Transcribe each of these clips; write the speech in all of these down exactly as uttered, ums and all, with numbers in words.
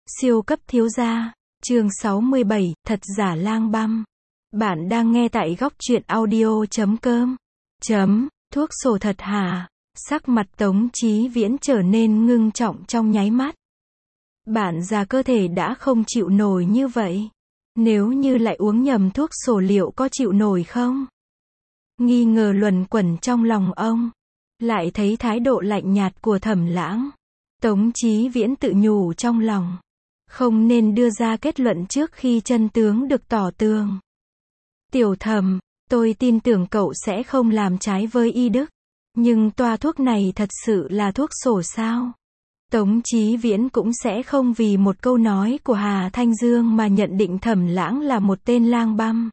Siêu cấp thiếu gia, chương sáu mươi bảy, thật giả lang băm. Bạn đang nghe tại góc truyện audio chấm com. Chấm, thuốc sổ thật hả? Sắc mặt Tống Chí Viễn trở nên ngưng trọng trong nháy mắt. Bạn già cơ thể đã không chịu nổi như vậy. Nếu như lại uống nhầm thuốc sổ liệu có chịu nổi không? Nghi ngờ luẩn quẩn trong lòng ông. Lại thấy thái độ lạnh nhạt của Thẩm Lãng. Tống Chí Viễn tự nhủ trong lòng. Không nên đưa ra kết luận trước khi chân tướng được tỏ tường. Tiểu Thẩm, tôi tin tưởng cậu sẽ không làm trái với y đức. Nhưng toa thuốc này thật sự là thuốc sổ sao? Tống Chí Viễn cũng sẽ không vì một câu nói của Hà Thanh Dương mà nhận định Thẩm Lãng là một tên lang băm.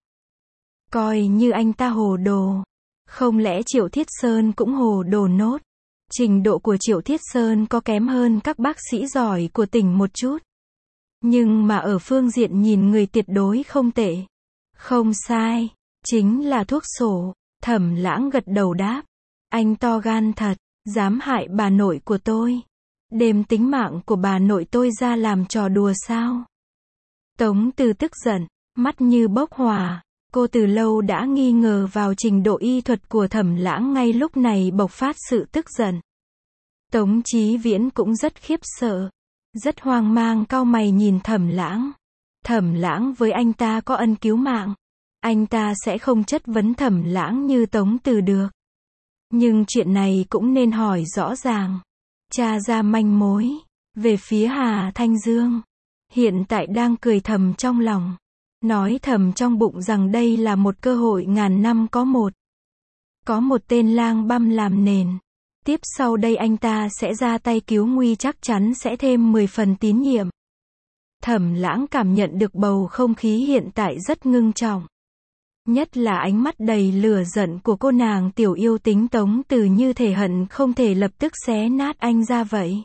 Coi như anh ta hồ đồ. Không lẽ Triệu Thiết Sơn cũng hồ đồ nốt? Trình độ của Triệu Thiết Sơn có kém hơn các bác sĩ giỏi của tỉnh một chút. Nhưng mà ở phương diện nhìn người tuyệt đối không tệ. Không sai, chính là thuốc sổ. Thẩm Lãng gật đầu đáp. Anh to gan thật, dám hại bà nội của tôi. Đem tính mạng của bà nội tôi ra làm trò đùa sao? Tống Từ tức giận, mắt như bốc hỏa. Cô từ lâu đã nghi ngờ vào trình độ y thuật của Thẩm Lãng, ngay lúc này bộc phát sự tức giận. Tống Chí Viễn cũng rất khiếp sợ. Rất hoang mang cau mày nhìn Thẩm Lãng. Thẩm Lãng với anh ta có ân cứu mạng. Anh ta sẽ không chất vấn Thẩm Lãng như Tống Từ được. Nhưng chuyện này cũng nên hỏi rõ ràng. Tra ra manh mối. Về phía Hà Thanh Dương. Hiện tại đang cười thầm trong lòng. Nói thầm trong bụng rằng đây là một cơ hội ngàn năm có một. Có một tên lang băm làm nền. Tiếp sau đây anh ta sẽ ra tay cứu nguy, chắc chắn sẽ thêm mười phần tín nhiệm. Thẩm Lãng cảm nhận được bầu không khí hiện tại rất ngưng trọng. Nhất là ánh mắt đầy lửa giận của cô nàng tiểu yêu tính Tống Từ, như thể hận không thể lập tức xé nát anh ra vậy.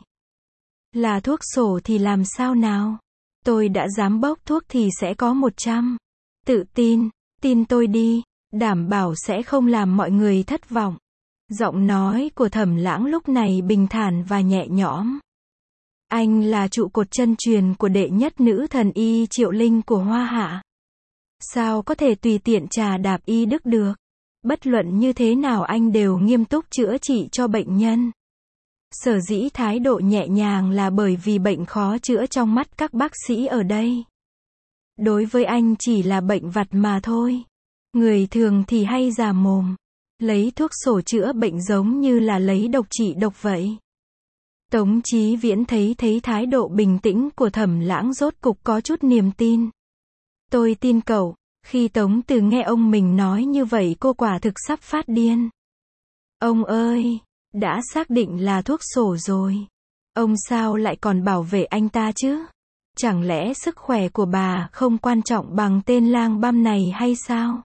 Là thuốc sổ thì làm sao nào? Tôi đã dám bốc thuốc thì sẽ có một trăm. Tự tin, tin tôi đi, đảm bảo sẽ không làm mọi người thất vọng. Giọng nói của Thẩm Lãng lúc này bình thản và nhẹ nhõm. Anh là trụ cột chân truyền của đệ nhất nữ thần y Triệu Linh của Hoa Hạ. Sao có thể tùy tiện trà đạp y đức được? Bất luận như thế nào anh đều nghiêm túc chữa trị cho bệnh nhân. Sở dĩ thái độ nhẹ nhàng là bởi vì bệnh khó chữa trong mắt các bác sĩ ở đây. Đối với anh chỉ là bệnh vặt mà thôi. Người thường thì hay già mồm. Lấy thuốc sổ chữa bệnh giống như là lấy độc trị độc vậy. Tống Chí Viễn thấy thấy thái độ bình tĩnh của Thẩm Lãng rốt cục có chút niềm tin. Tôi tin cậu. Khi Tống Từ nghe ông mình nói như vậy cô quả thực sắp phát điên. Ông ơi, đã xác định là thuốc sổ rồi. Ông sao lại còn bảo vệ anh ta chứ? Chẳng lẽ sức khỏe của bà không quan trọng bằng tên lang băm này hay sao?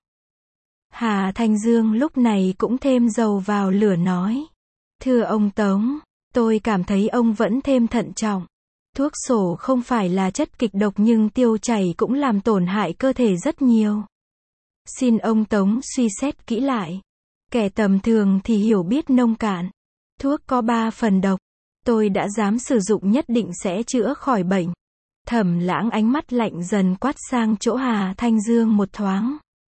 Hà Thanh Dương lúc này cũng thêm dầu vào lửa nói. Thưa ông Tống, tôi cảm thấy ông vẫn thêm thận trọng. Thuốc sổ không phải là chất kịch độc nhưng tiêu chảy cũng làm tổn hại cơ thể rất nhiều. Xin ông Tống suy xét kỹ lại. Kẻ tầm thường thì hiểu biết nông cạn. Thuốc có ba phần độc. Tôi đã dám sử dụng nhất định sẽ chữa khỏi bệnh. Thẩm Lãng ánh mắt lạnh dần quát sang chỗ Hà Thanh Dương một thoáng.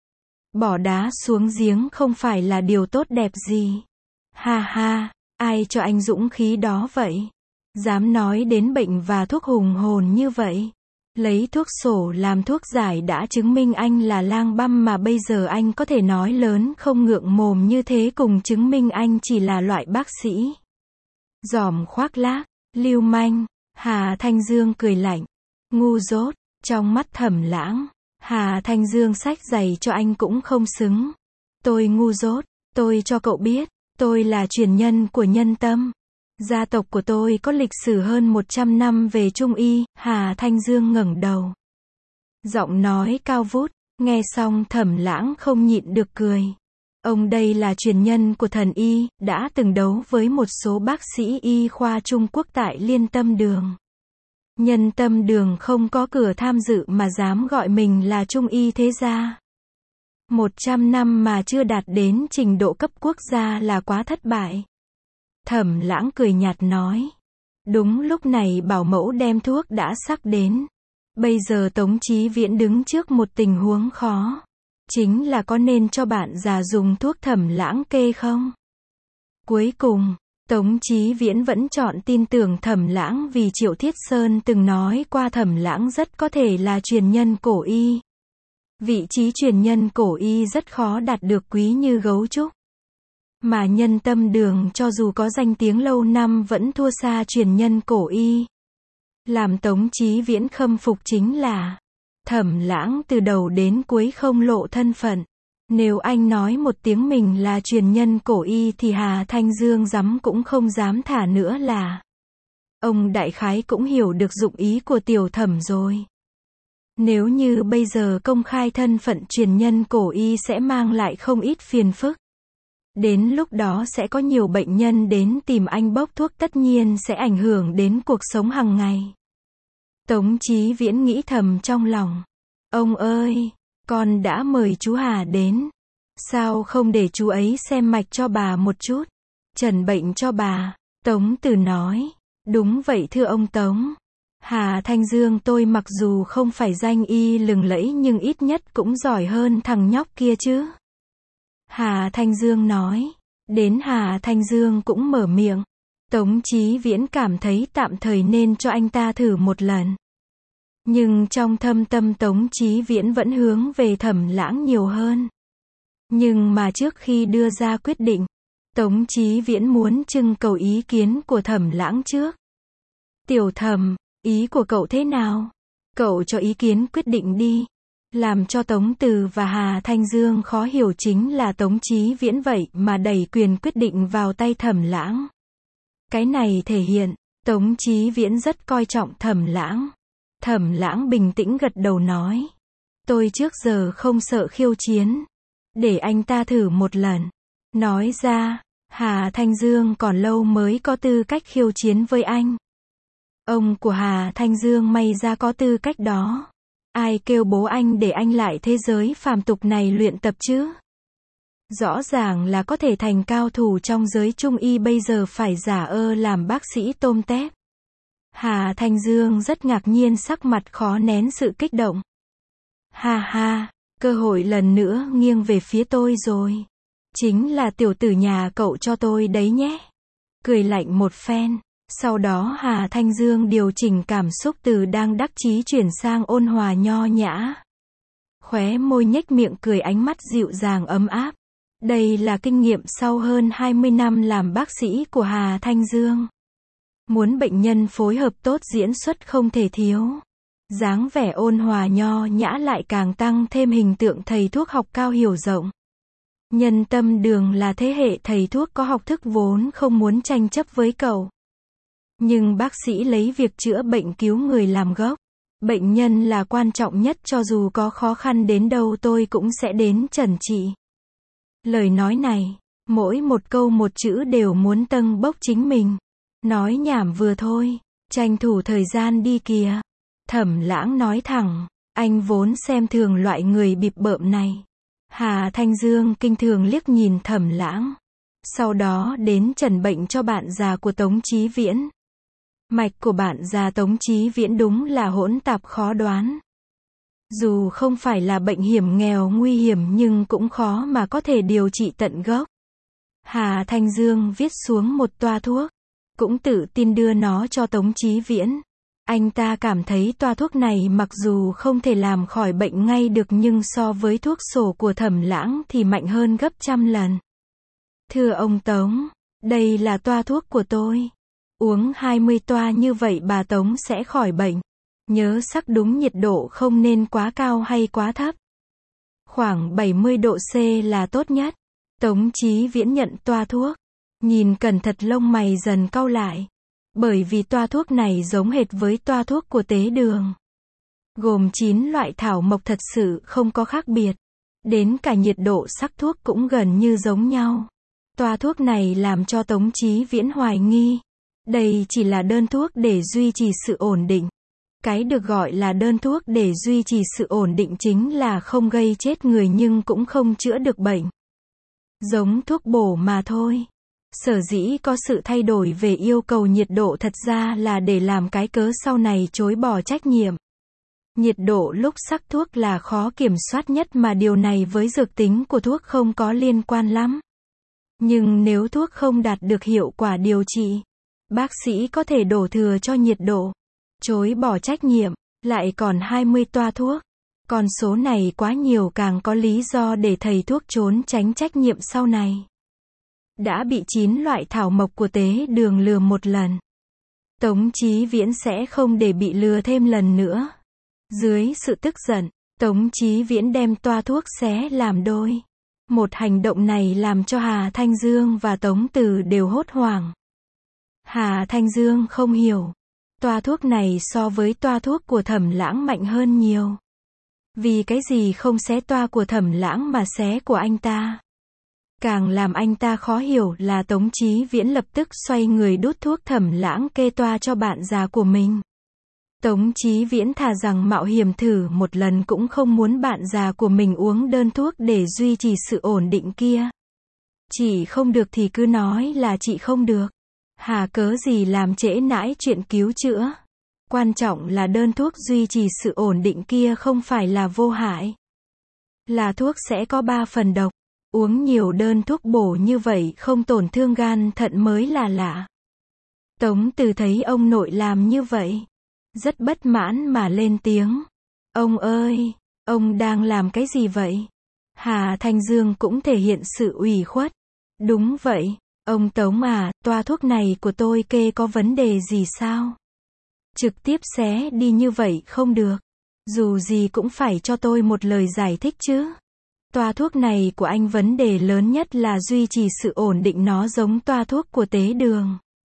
Bỏ đá xuống giếng không phải là điều tốt đẹp gì. Ha ha, ai cho anh dũng khí đó vậy? Dám nói đến bệnh và thuốc hùng hồn như vậy. Lấy thuốc sổ làm thuốc giải đã chứng minh anh là lang băm, mà bây giờ anh có thể nói lớn không ngượng mồm như thế cùng chứng minh anh chỉ là loại bác sĩ giòm khoác lác, lưu manh. Hà Thanh Dương cười lạnh. Ngu dốt. Trong mắt Thẩm Lãng, Hà Thanh Dương xách giày cho anh cũng không xứng. Tôi ngu dốt. Tôi cho cậu biết, tôi là truyền nhân của Nhân Tâm. Gia tộc của tôi có lịch sử hơn một trăm năm về Trung y. Hà Thanh Dương ngẩng đầu. Giọng nói cao vút. Nghe xong Thẩm Lãng không nhịn được cười. Ông đây là truyền nhân của thần y, đã từng đấu với một số bác sĩ y khoa Trung Quốc tại Liên Tâm Đường. Nhân Tâm Đường không có cửa tham dự mà dám gọi mình là Trung y thế gia. Một trăm năm mà chưa đạt đến trình độ cấp quốc gia là quá thất bại. Thẩm Lãng cười nhạt nói. Đúng lúc này bảo mẫu đem thuốc đã sắc đến. Bây giờ Tống Chí Viễn đứng trước một tình huống khó. Chính là có nên cho bạn già dùng thuốc Thẩm Lãng kê không? Cuối cùng, Tống Chí Viễn vẫn chọn tin tưởng Thẩm Lãng vì Triệu Thiết Sơn từng nói qua Thẩm Lãng rất có thể là truyền nhân cổ y. Vị trí truyền nhân cổ y rất khó đạt được quý như gấu trúc. Mà Nhân Tâm Đường cho dù có danh tiếng lâu năm vẫn thua xa truyền nhân cổ y. Làm Tống Chí Viễn khâm phục chính là Thẩm Lãng từ đầu đến cuối không lộ thân phận. Nếu anh nói một tiếng mình là truyền nhân cổ y thì Hà Thanh Dương dám cũng không dám thả nữa là. Ông đại khái cũng hiểu được dụng ý của tiểu Thẩm rồi. Nếu như bây giờ công khai thân phận truyền nhân cổ y sẽ mang lại không ít phiền phức. Đến lúc đó sẽ có nhiều bệnh nhân đến tìm anh bốc thuốc, tất nhiên sẽ ảnh hưởng đến cuộc sống hàng ngày. Tống Chí Viễn nghĩ thầm trong lòng. Ông ơi, con đã mời chú Hà đến. Sao không để chú ấy xem mạch cho bà một chút? Trần bệnh cho bà. Tống Từ nói. Đúng vậy thưa ông Tống. Hà Thanh Dương tôi mặc dù không phải danh y lừng lẫy nhưng ít nhất cũng giỏi hơn thằng nhóc kia chứ. Hà Thanh Dương nói. Đến Hà Thanh Dương cũng mở miệng. Tống Chí Viễn cảm thấy tạm thời nên cho anh ta thử một lần. Nhưng trong thâm tâm Tống Chí Viễn vẫn hướng về Thẩm Lãng nhiều hơn. Nhưng mà trước khi đưa ra quyết định, Tống Chí Viễn muốn trưng cầu ý kiến của Thẩm Lãng trước. Tiểu Thẩm, ý của cậu thế nào? Cậu cho ý kiến quyết định đi. Làm cho Tống Từ và Hà Thanh Dương khó hiểu chính là Tống Chí Viễn vậy mà đẩy quyền quyết định vào tay Thẩm Lãng. Cái này thể hiện, Tống Chí Viễn rất coi trọng Thẩm Lãng. Thẩm Lãng bình tĩnh gật đầu nói. Tôi trước giờ không sợ khiêu chiến. Để anh ta thử một lần. Nói ra, Hà Thanh Dương còn lâu mới có tư cách khiêu chiến với anh. Ông của Hà Thanh Dương may ra có tư cách đó. Ai kêu bố anh để anh lại thế giới phàm tục này luyện tập chứ? Rõ ràng là có thể thành cao thủ trong giới trung y bây giờ phải giả ơ làm bác sĩ tôm tép. Hà Thanh Dương rất ngạc nhiên, sắc mặt khó nén sự kích động. Ha ha, cơ hội lần nữa nghiêng về phía tôi rồi. Chính là tiểu tử nhà cậu cho tôi đấy nhé. Cười lạnh một phen. Sau đó Hà Thanh Dương điều chỉnh cảm xúc từ đang đắc chí chuyển sang ôn hòa nho nhã. Khóe môi nhếch miệng cười, ánh mắt dịu dàng ấm áp. Đây là kinh nghiệm sau hơn hai mươi năm làm bác sĩ của Hà Thanh Dương. Muốn bệnh nhân phối hợp tốt diễn xuất không thể thiếu. Dáng vẻ ôn hòa nho nhã lại càng tăng thêm hình tượng thầy thuốc học cao hiểu rộng. Nhân Tâm Đường là thế hệ thầy thuốc có học thức vốn không muốn tranh chấp với cậu. Nhưng bác sĩ lấy việc chữa bệnh cứu người làm gốc. Bệnh nhân là quan trọng nhất, cho dù có khó khăn đến đâu tôi cũng sẽ đến trần trị. Lời nói này, mỗi một câu một chữ đều muốn tâng bốc chính mình. Nói nhảm vừa thôi, tranh thủ thời gian đi kìa. Thẩm Lãng nói thẳng, anh vốn xem thường loại người bịp bợm này. Hà Thanh Dương kinh thường liếc nhìn Thẩm Lãng. Sau đó đến trần bệnh cho bạn già của Tống Chí Viễn. Mạch của bạn già Tống Chí Viễn đúng là hỗn tạp khó đoán. Dù không phải là bệnh hiểm nghèo nguy hiểm nhưng cũng khó mà có thể điều trị tận gốc. Hà Thanh Dương viết xuống một toa thuốc, cũng tự tin đưa nó cho Tống Chí Viễn. Anh ta cảm thấy toa thuốc này mặc dù không thể làm khỏi bệnh ngay được nhưng so với thuốc sổ của Thẩm Lãng thì mạnh hơn gấp trăm lần. Thưa ông Tống, đây là toa thuốc của tôi. Uống hai mươi toa như vậy bà Tống sẽ khỏi bệnh. Nhớ sắc đúng nhiệt độ không nên quá cao hay quá thấp. Khoảng bảy mươi độ C là tốt nhất. Tống Chí Viễn nhận toa thuốc. Nhìn cẩn thận lông mày dần cau lại. Bởi vì toa thuốc này giống hệt với toa thuốc của Tế Đường. Gồm chín loại thảo mộc, thật sự không có khác biệt. Đến cả nhiệt độ sắc thuốc cũng gần như giống nhau. Toa thuốc này làm cho Tống Chí Viễn hoài nghi. Đây chỉ là đơn thuốc để duy trì sự ổn định. Cái được gọi là đơn thuốc để duy trì sự ổn định chính là không gây chết người nhưng cũng không chữa được bệnh. Giống thuốc bổ mà thôi. Sở dĩ có sự thay đổi về yêu cầu nhiệt độ thật ra là để làm cái cớ sau này chối bỏ trách nhiệm. Nhiệt độ lúc sắc thuốc là khó kiểm soát nhất mà điều này với dược tính của thuốc không có liên quan lắm. Nhưng nếu thuốc không đạt được hiệu quả điều trị, bác sĩ có thể đổ thừa cho nhiệt độ, chối bỏ trách nhiệm, lại còn hai mươi toa thuốc. Con số này quá nhiều càng có lý do để thầy thuốc trốn tránh trách nhiệm sau này. Đã bị chín loại thảo mộc của tế đường lừa một lần. Tống Chí Viễn sẽ không để bị lừa thêm lần nữa. Dưới sự tức giận, Tống Chí Viễn đem toa thuốc xé làm đôi. Một hành động này làm cho Hà Thanh Dương và Tống Từ đều hốt hoảng. Hà Thanh Dương không hiểu. Toa thuốc này so với toa thuốc của Thẩm Lãng mạnh hơn nhiều. Vì cái gì không xé toa của Thẩm Lãng mà xé của anh ta? Càng làm anh ta khó hiểu là Tống Chí Viễn lập tức xoay người đút thuốc Thẩm Lãng kê toa cho bạn già của mình. Tống Chí Viễn thà rằng mạo hiểm thử một lần cũng không muốn bạn già của mình uống đơn thuốc để duy trì sự ổn định kia. Chị không được thì cứ nói là chị không được. Hà cớ gì làm trễ nãi chuyện cứu chữa. Quan trọng là đơn thuốc duy trì sự ổn định kia không phải là vô hại. Là thuốc sẽ có ba phần độc. Uống nhiều đơn thuốc bổ như vậy không tổn thương gan thận mới là lạ. Tống Từ thấy ông nội làm như vậy, rất bất mãn mà lên tiếng. Ông ơi, ông đang làm cái gì vậy? Hà Thanh Dương cũng thể hiện sự ủy khuất. Đúng vậy, ông Tống à, toa thuốc này của tôi kê có vấn đề gì sao? Trực tiếp xé đi như vậy không được. Dù gì cũng phải cho tôi một lời giải thích chứ. Toa thuốc này của anh vấn đề lớn nhất là duy trì sự ổn định, nó giống toa thuốc của tế đường.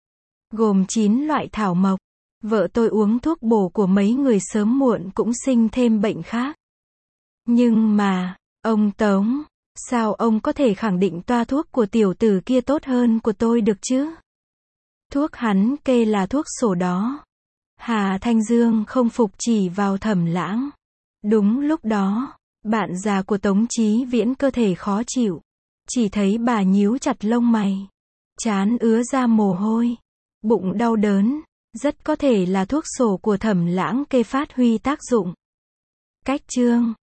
Gồm chín loại thảo mộc. Vợ tôi uống thuốc bổ của mấy người sớm muộn cũng sinh thêm bệnh khác. Nhưng mà, ông Tống, sao ông có thể khẳng định toa thuốc của tiểu tử kia tốt hơn của tôi được chứ? Thuốc hắn kê là thuốc sổ đó. Hà Thanh Dương không phục chỉ vào Thẩm Lãng. Đúng lúc đó, bạn già của Tống Chí Viễn cơ thể khó chịu. Chỉ thấy bà nhíu chặt lông mày. Trán ứa ra mồ hôi. Bụng đau đớn. Rất có thể là thuốc sổ của Thẩm Lãng kê phát huy tác dụng. Cách chương